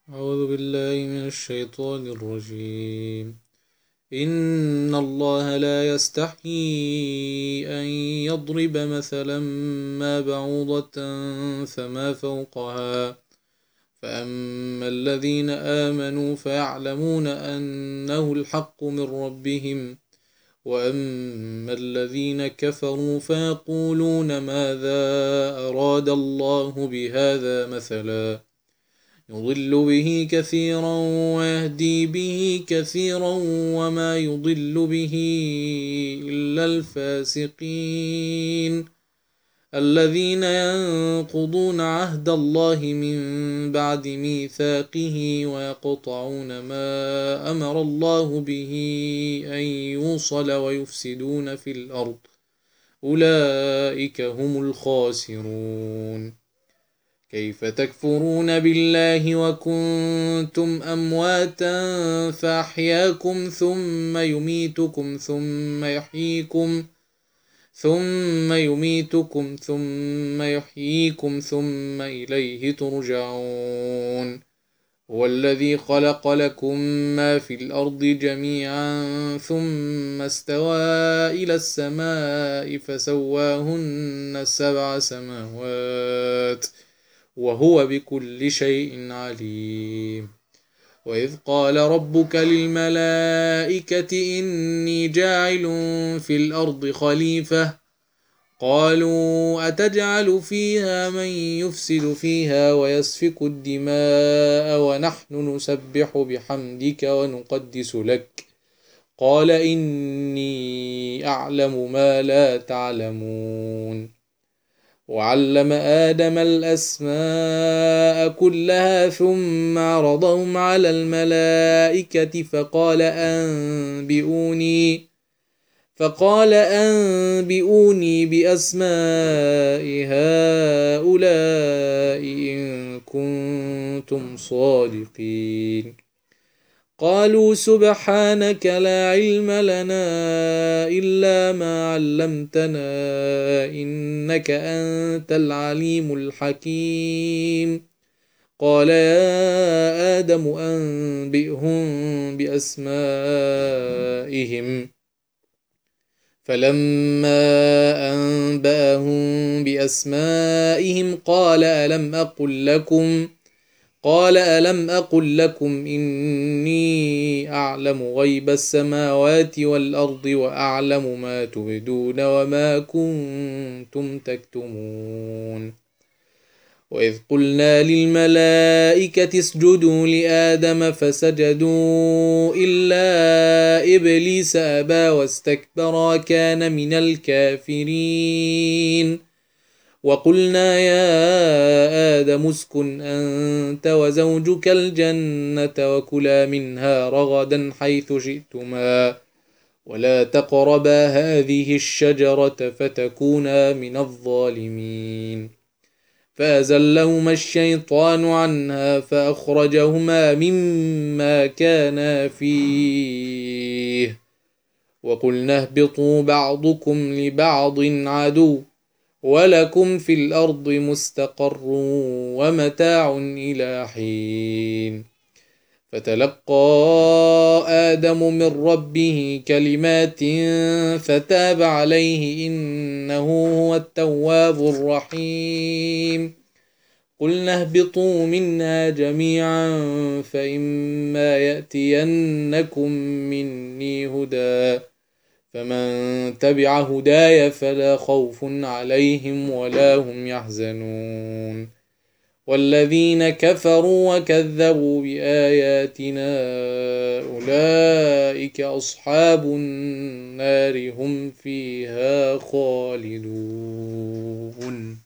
أعوذ بالله من الشيطان الرجيم. إن الله لا يستحيي أن يضرب مثلا ما بعوضة فما فوقها، فأما الذين آمنوا فيعلمون أنه الحق من ربهم، وأما الذين كفروا فيقولون ماذا أراد الله بهذا مثلا، يضل به كثيرا ويهدي به كثيرا وما يضل به إلا الفاسقين الذين ينقضون عهد الله من بعد ميثاقه ويقطعون ما أمر الله به أن يوصل ويفسدون في الأرض، أولئك هم الخاسرون. كيف تكفرون بالله وكنتم أمواتا فأحياكم ثم يميتكم ثم يحييكم ثم إليه ترجعون. هو الذي خلق لكم ما في الأرض جميعا ثم استوى إلى السماء فسواهن 7 سماوات وهو بكل شيء عليم. وإذ قال ربك للملائكة إني جاعل في الأرض خليفة، قالوا أتجعل فيها من يفسد فيها ويسفك الدماء ونحن نسبح بحمدك ونقدس لك، قال إني أعلم ما لا تعلمون. وعلم آدم الأسماء كلها ثم عرضهم على الملائكة فقال أنبئوني بأسماء هؤلاء إن كنتم صادقين. قالوا سبحانك لا علم لنا إلا ما علمتنا إنك أنت العليم الحكيم. قال يا آدم أنبئهم بأسمائهم، فلما أنبأهم بأسمائهم قال ألم أقل لكم إني أعلم غيب السماوات والأرض وأعلم ما تبدون وما كنتم تكتمون. وإذ قلنا للملائكة اسجدوا لآدم فسجدوا إلا إبليس أبى واستكبر وكان من الكافرين. وقلنا يا آدم اسكن أنت وزوجك الجنة وكلا منها رغدا حيث شئتما ولا تقربا هذه الشجرة فتكونا من الظالمين. فأزلهما الشيطان عنها فأخرجهما مما كانا فيه، وقلنا اهبطوا بعضكم لبعض عدو ولكم في الأرض مستقر ومتاع إلى حين. فتلقى آدم من ربه كلمات فتاب عليه إنه هو التواب الرحيم. قلنا اهبطوا منها جميعا فإما يأتينكم مني هدى فمن تبع هداي فلا خوف عليهم ولا هم يحزنون. والذين كفروا وكذبوا بآياتنا أولئك أصحاب النار هم فيها خالدون.